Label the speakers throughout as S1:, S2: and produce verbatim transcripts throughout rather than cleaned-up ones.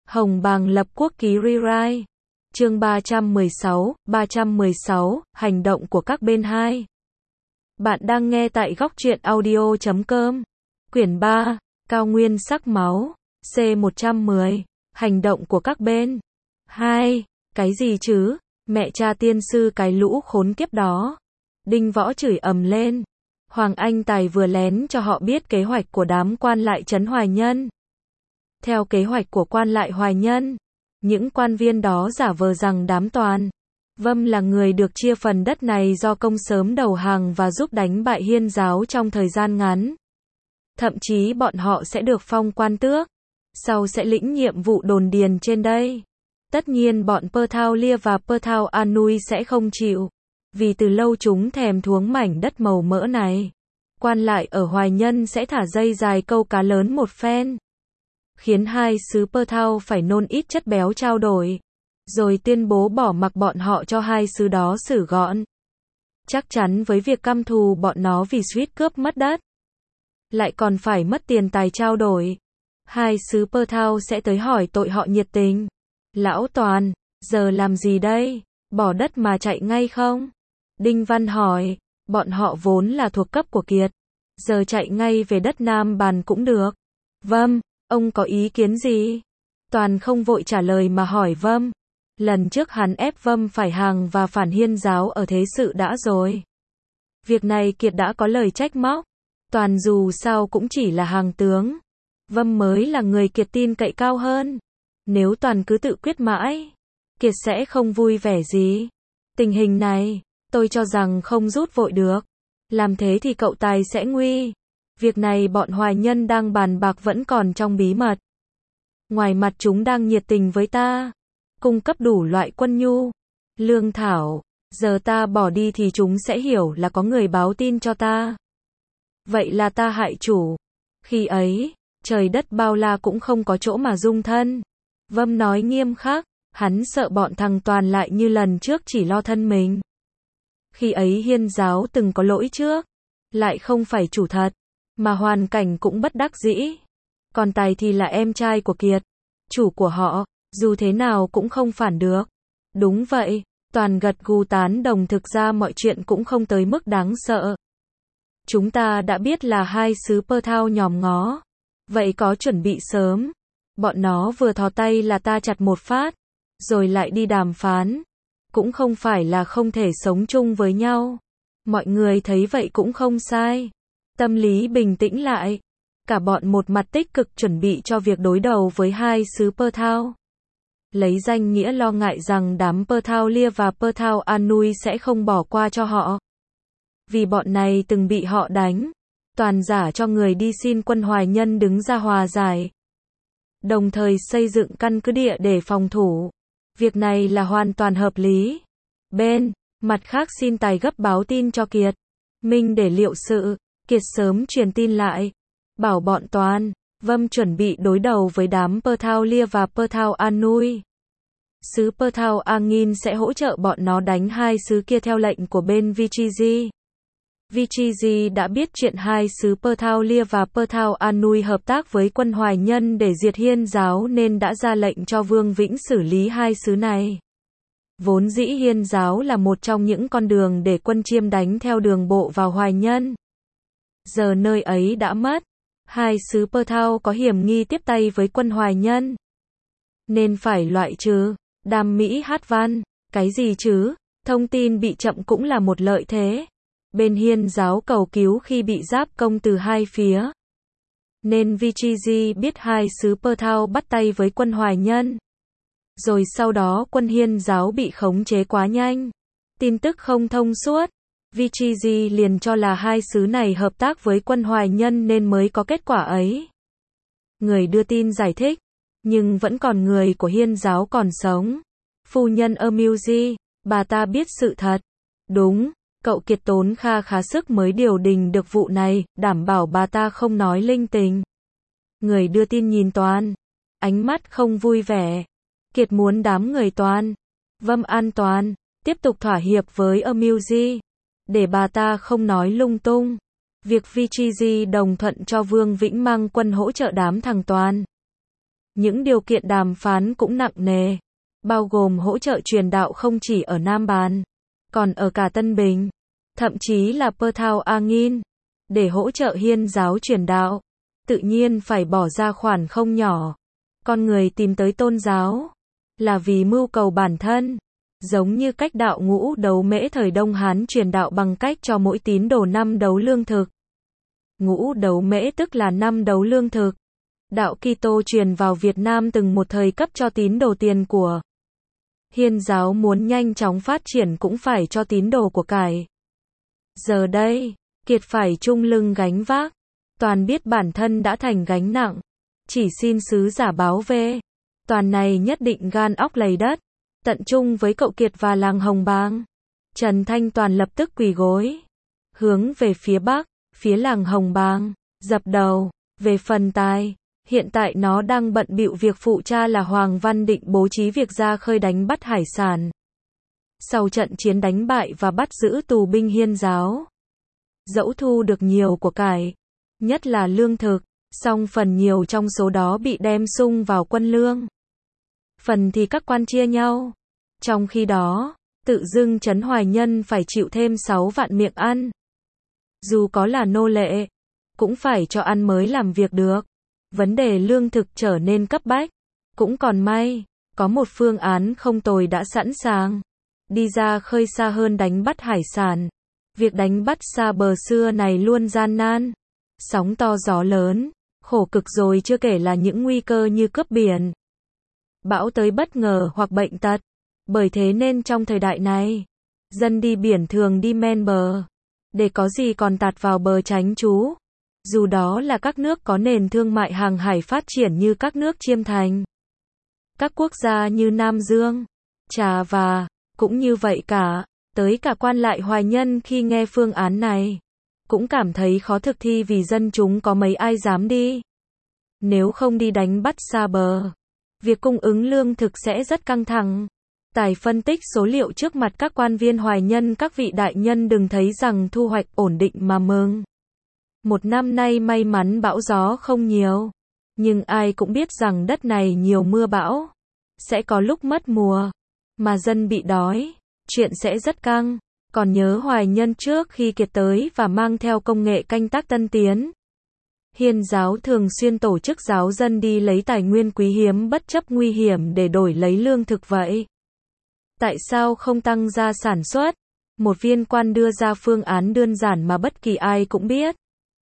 S1: Hồng Bàng lập quốc ký rewrite. Chương ba trăm mười sáu, ba trăm mười sáu, hành động của các bên hai. Bạn đang nghe tại góc truyện audio chấm com. Quyển ba, Cao nguyên sắc máu, C một trăm mười, hành động của các bên. hai. Cái gì chứ, mẹ cha tiên sư cái lũ khốn kiếp đó. Đinh Võ chửi ầm lên. Hoàng Anh Tài vừa lén cho họ biết kế hoạch của đám quan lại trấn Hoài Nhân. Theo kế hoạch của quan lại Hoài Nhân, những quan viên đó giả vờ rằng đám Toàn Vâm là người được chia phần đất này do công sớm đầu hàng và giúp đánh bại Hiên giáo trong thời gian ngắn. Thậm chí bọn họ sẽ được phong quan tước, sau sẽ lĩnh nhiệm vụ đồn điền trên đây. Tất nhiên bọn Perthao Lia và Perthao Anui sẽ không chịu, vì từ lâu chúng thèm thuống mảnh đất màu mỡ này. Quan lại ở Hoài Nhân sẽ thả dây dài câu cá lớn một phen, khiến hai xứ Perthao phải nôn ít chất béo trao đổi, rồi tuyên bố bỏ mặc bọn họ cho hai xứ đó xử gọn. Chắc chắn với việc căm thù bọn nó vì suýt cướp mất đất, lại còn phải mất tiền tài trao đổi, hai xứ Perthao sẽ tới hỏi tội họ nhiệt tình. Lão Toàn, giờ làm gì đây? Bỏ đất mà chạy ngay không? Đinh Văn hỏi. Bọn họ vốn là thuộc cấp của Kiệt, giờ chạy ngay về đất Nam Bàn cũng được. Vâng, ông có ý kiến gì? Toàn không vội trả lời mà hỏi Vâm. Lần trước hắn ép Vâm phải hàng và phản Hiên giáo ở Thế Sự đã rồi. Việc này Kiệt đã có lời trách móc. Toàn dù sao cũng chỉ là hàng tướng. Vâm mới là người Kiệt tin cậy cao hơn. Nếu Toàn cứ tự quyết mãi, Kiệt sẽ không vui vẻ gì. Tình hình này, tôi cho rằng không rút vội được. Làm thế thì cậu Tài sẽ nguy. Việc này bọn Hoài Nhân đang bàn bạc vẫn còn trong bí mật. Ngoài mặt chúng đang nhiệt tình với ta, cung cấp đủ loại quân nhu, lương thảo. Giờ ta bỏ đi thì chúng sẽ hiểu là có người báo tin cho ta. Vậy là ta hại chủ. Khi ấy, trời đất bao la cũng không có chỗ mà dung thân. Vâm nói nghiêm khắc, hắn sợ bọn thằng Toàn lại như lần trước chỉ lo thân mình. Khi ấy Hiên giáo từng có lỗi trước, lại không phải chủ thật, mà hoàn cảnh cũng bất đắc dĩ. Còn Tài thì là em trai của Kiệt, chủ của họ, dù thế nào cũng không phản được. Đúng vậy, Toàn gật gù tán đồng, thực ra mọi chuyện cũng không tới mức đáng sợ. Chúng ta đã biết là hai xứ Perthao nhòm ngó, vậy có chuẩn bị sớm. Bọn nó vừa thò tay là ta chặt một phát, rồi lại đi đàm phán. Cũng không phải là không thể sống chung với nhau. Mọi người thấy vậy cũng không sai. Tâm lý bình tĩnh lại. Cả bọn một mặt tích cực chuẩn bị cho việc đối đầu với hai xứ Perthao. Lấy danh nghĩa lo ngại rằng đám Perthao Lia và Perthao Anui sẽ không bỏ qua cho họ. Vì bọn này từng bị họ đánh. Toàn giả cho người đi xin quân Hoài Nhân đứng ra hòa giải, đồng thời xây dựng căn cứ địa để phòng thủ. Việc này là hoàn toàn hợp lý. Bên mặt khác xin Tài gấp báo tin cho Kiệt Minh để liệu sự. Kiệt sớm truyền tin lại, bảo bọn Toàn Vâm chuẩn bị đối đầu với đám Perthao Lia và Perthao Anui. Xứ Perthao Angin sẽ hỗ trợ bọn nó đánh hai xứ kia theo lệnh của bên Vichiji. Vichiji đã biết chuyện hai xứ Perthao Lia và Perthao Anui hợp tác với quân Hoài Nhân để diệt Hiên giáo nên đã ra lệnh cho Vương Vĩnh xử lý hai xứ này. Vốn dĩ Hiên giáo là một trong những con đường để quân Chiêm đánh theo đường bộ vào Hoài Nhân. Giờ nơi ấy đã mất, hai xứ Perthao có hiểm nghi tiếp tay với quân Hoài Nhân, nên phải loại trừ. Đam Mỹ hát văn, cái gì chứ, thông tin bị chậm cũng là một lợi thế. Bên Hiên giáo cầu cứu khi bị giáp công từ hai phía, nên Vichiji biết hai xứ Perthao bắt tay với quân Hoài Nhân. Rồi sau đó quân Hiên giáo bị khống chế quá nhanh, tin tức không thông suốt. Vichiji liền cho là hai xứ này hợp tác với quân Hoài Nhân nên mới có kết quả ấy. Người đưa tin giải thích, nhưng vẫn còn người của Hiên giáo còn sống. Phu nhân Amuji, bà ta biết sự thật. Đúng, cậu Kiệt tốn kha khá sức mới điều đình được vụ này, đảm bảo bà ta không nói linh tinh. Người đưa tin nhìn Toàn, ánh mắt không vui vẻ. Kiệt muốn đám người Toàn Vâm an toàn, tiếp tục thỏa hiệp với Amuji, để bà ta không nói lung tung. Việc Vichiji đồng thuận cho Vương Vĩnh mang quân hỗ trợ đám thằng Toàn Những điều kiện đàm phán cũng nặng nề, bao gồm hỗ trợ truyền đạo không chỉ ở Nam Bàn, còn ở cả Tân Bình, thậm chí là Perthao Angin, để hỗ trợ Hiên giáo truyền đạo. Tự nhiên phải bỏ ra khoản không nhỏ. Con người tìm tới tôn giáo là vì mưu cầu bản thân, giống như cách đạo Ngũ Đấu Mễ thời Đông Hán truyền đạo bằng cách cho mỗi tín đồ năm đấu lương thực. Ngũ Đấu Mễ tức là năm đấu lương thực. Đạo Kitô truyền vào Việt Nam từng một thời cấp cho tín đồ tiền của. Hiên giáo muốn nhanh chóng phát triển cũng phải cho tín đồ của cải. Giờ đây, Kiệt phải chung lưng gánh vác, Toàn biết bản thân đã thành gánh nặng, chỉ xin sứ giả báo về. Toàn này nhất định gan óc lầy đất, tận chung với cậu Kiệt và làng Hồng Bang. Trần Thanh Toàn lập tức quỳ gối, hướng về phía bắc, phía làng Hồng Bang, dập đầu. Về phần Tài, hiện tại nó đang bận bịu việc phụ cha là Hoàng Văn Định bố trí việc ra khơi đánh bắt hải sản. Sau trận chiến đánh bại và bắt giữ tù binh Hiên giáo, dẫu thu được nhiều của cải, nhất là lương thực, song phần nhiều trong số đó bị đem sung vào quân lương. Phần thì các quan chia nhau. Trong khi đó, tự dưng Trấn Hoài Nhân phải chịu thêm sáu vạn miệng ăn. Dù có là nô lệ, cũng phải cho ăn mới làm việc được. Vấn đề lương thực trở nên cấp bách. Cũng còn may, có một phương án không tồi đã sẵn sàng. Đi ra khơi xa hơn đánh bắt hải sản. Việc đánh bắt xa bờ xưa này luôn gian nan. Sóng to gió lớn, khổ cực rồi chưa kể là những nguy cơ như cướp biển, bão tới bất ngờ hoặc bệnh tật. Bởi thế nên trong thời đại này, dân đi biển thường đi men bờ, để có gì còn tạt vào bờ tránh trú. Dù đó là các nước có nền thương mại hàng hải phát triển như các nước Chiêm Thành, các quốc gia như Nam Dương, Trà và, cũng như vậy cả. Tới cả quan lại Hoài Nhân khi nghe phương án này, cũng cảm thấy khó thực thi vì dân chúng có mấy ai dám đi. Nếu không đi đánh bắt xa bờ, việc cung ứng lương thực sẽ rất căng thẳng. Tài phân tích số liệu trước mặt các quan viên Hoài Nhân, các vị đại nhân đừng thấy rằng thu hoạch ổn định mà mừng. Một năm nay may mắn bão gió không nhiều, nhưng ai cũng biết rằng đất này nhiều mưa bão, sẽ có lúc mất mùa, mà dân bị đói, chuyện sẽ rất căng. Còn nhớ Hoài Nhân trước khi Kiệt tới và mang theo công nghệ canh tác tân tiến. Hiên giáo thường xuyên tổ chức giáo dân đi lấy tài nguyên quý hiếm bất chấp nguy hiểm để đổi lấy lương thực vậy. Tại sao không tăng gia sản xuất? Một viên quan đưa ra phương án đơn giản mà bất kỳ ai cũng biết.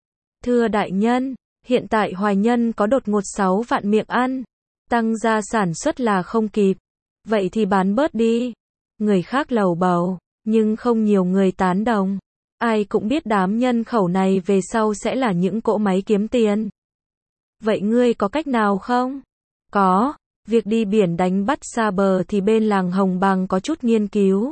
S1: Thưa đại nhân, hiện tại Hoài Nhân có đột ngột sáu vạn miệng ăn. Tăng gia sản xuất là không kịp. Vậy thì bán bớt đi. Người khác lầu bầu, nhưng không nhiều người tán đồng. Ai cũng biết đám nhân khẩu này về sau sẽ là những cỗ máy kiếm tiền. Vậy ngươi có cách nào không? Có, việc đi biển đánh bắt xa bờ thì bên làng Hồng Bang có chút nghiên cứu.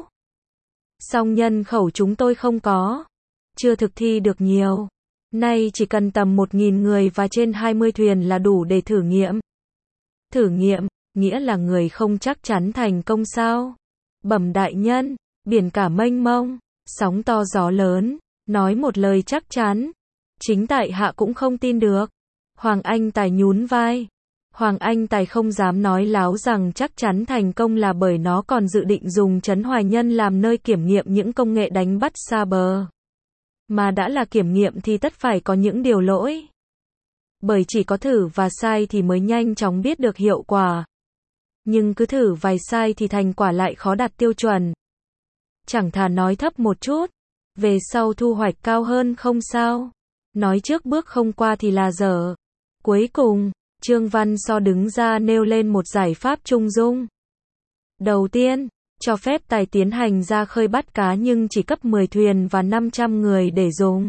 S1: Song nhân khẩu chúng tôi không có, chưa thực thi được nhiều. Nay chỉ cần tầm một nghìn người và trên hai mươi thuyền là đủ để thử nghiệm. Thử nghiệm, nghĩa là người không chắc chắn thành công sao? Bẩm đại nhân, biển cả mênh mông, sóng to gió lớn, nói một lời chắc chắn, chính tại hạ cũng không tin được. Hoàng Anh Tài nhún vai. Hoàng Anh Tài không dám nói láo rằng chắc chắn thành công là bởi nó còn dự định dùng Trấn Hoài Nhân làm nơi kiểm nghiệm những công nghệ đánh bắt xa bờ. Mà đã là kiểm nghiệm thì tất phải có những điều lỗi. Bởi chỉ có thử và sai thì mới nhanh chóng biết được hiệu quả. Nhưng cứ thử vài sai thì thành quả lại khó đạt tiêu chuẩn. Chẳng thà nói thấp một chút, về sau thu hoạch cao hơn không sao. Nói trước bước không qua thì là dở. Cuối cùng, Trương Văn So đứng ra nêu lên một giải pháp trung dung. Đầu tiên, cho phép Tài tiến hành ra khơi bắt cá nhưng chỉ cấp mười thuyền và năm trăm người để dùng.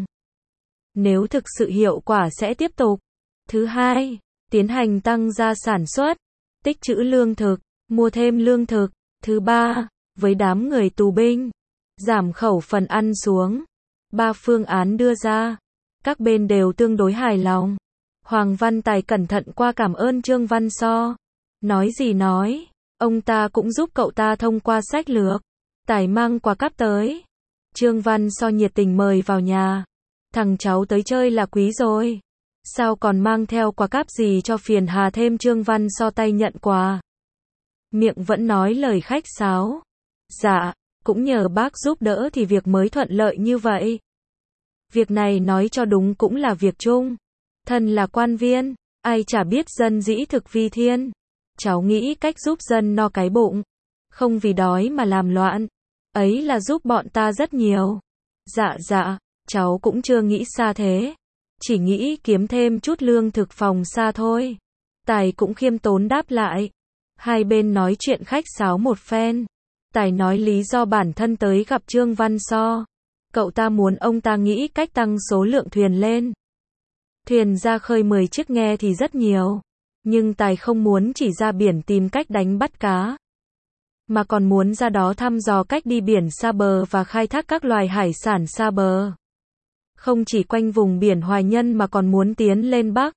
S1: Nếu thực sự hiệu quả sẽ tiếp tục. Thứ hai, tiến hành tăng gia sản xuất, tích trữ lương thực, mua thêm lương thực. Thứ ba, với đám người tù binh, giảm khẩu phần ăn xuống. Ba phương án đưa ra, các bên đều tương đối hài lòng. Hoàng Văn Tài cẩn thận qua cảm ơn Trương Văn So. Nói gì nói, ông ta cũng giúp cậu ta thông qua sách lược. Tài mang quà cáp tới. Trương Văn So nhiệt tình mời vào nhà. Thằng cháu tới chơi là quý rồi. Sao còn mang theo quà cáp gì cho phiền hà thêm Trương Văn So tay nhận quà. Miệng vẫn nói lời khách sáo. Dạ, cũng nhờ bác giúp đỡ thì việc mới thuận lợi như vậy. Việc này nói cho đúng cũng là việc chung. Thân là quan viên, ai chả biết dân dĩ thực vi thiên. Cháu nghĩ cách giúp dân no cái bụng. Không vì đói mà làm loạn. Ấy là giúp bọn ta rất nhiều. Dạ dạ, cháu cũng chưa nghĩ xa thế. Chỉ nghĩ kiếm thêm chút lương thực phòng xa thôi. Tài cũng khiêm tốn đáp lại. Hai bên nói chuyện khách sáo một phen. Tài nói lý do bản thân tới gặp Trương Văn So. Cậu ta muốn ông ta nghĩ cách tăng số lượng thuyền lên. Thuyền ra khơi mười chiếc nghe thì rất nhiều. Nhưng Tài không muốn chỉ ra biển tìm cách đánh bắt cá. Mà còn muốn ra đó thăm dò cách đi biển xa bờ và khai thác các loài hải sản xa bờ. Không chỉ quanh vùng biển Hoài Nhân mà còn muốn tiến lên Bắc.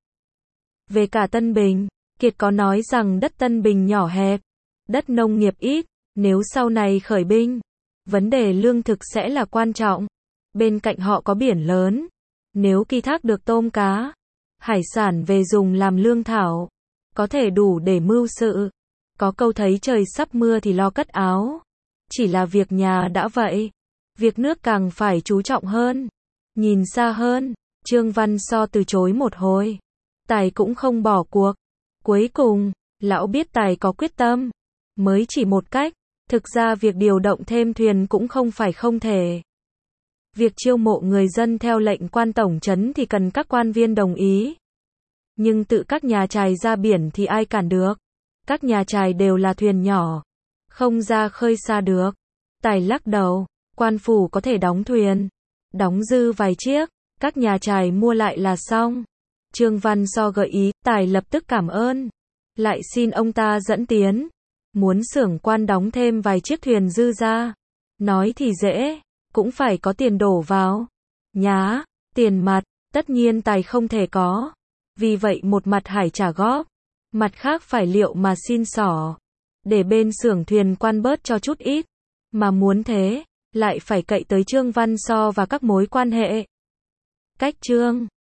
S1: Về cả Tân Bình, Kiệt có nói rằng đất Tân Bình nhỏ hẹp, đất nông nghiệp ít, nếu sau này khởi binh, vấn đề lương thực sẽ là quan trọng. Bên cạnh họ có biển lớn, nếu khai thác được tôm cá, hải sản về dùng làm lương thảo, có thể đủ để mưu sự. Có câu thấy trời sắp mưa thì lo cất áo. Chỉ là việc nhà đã vậy, việc nước càng phải chú trọng hơn, nhìn xa hơn. Trương Văn So từ chối một hồi. Tài cũng không bỏ cuộc. Cuối cùng, lão biết Tài có quyết tâm. Mới chỉ một cách, thực ra việc điều động thêm thuyền cũng không phải không thể. Việc chiêu mộ người dân theo lệnh quan tổng trấn thì cần các quan viên đồng ý. Nhưng tự các nhà chài ra biển thì ai cản được. Các nhà chài đều là thuyền nhỏ, không ra khơi xa được. Tài lắc đầu, quan phủ có thể đóng thuyền, đóng dư vài chiếc, các nhà chài mua lại là xong. Trương Văn So gợi ý, Tài lập tức cảm ơn, lại xin ông ta dẫn tiến, muốn xưởng quan đóng thêm vài chiếc thuyền dư ra. Nói thì dễ, cũng phải có tiền đổ vào. Nhá, tiền mặt, tất nhiên Tài không thể có. Vì vậy một mặt hải trả góp, mặt khác phải liệu mà xin xỏ, để bên xưởng thuyền quan bớt cho chút ít. Mà muốn thế, lại phải cậy tới Trương Văn So và các mối quan hệ. Cách Trương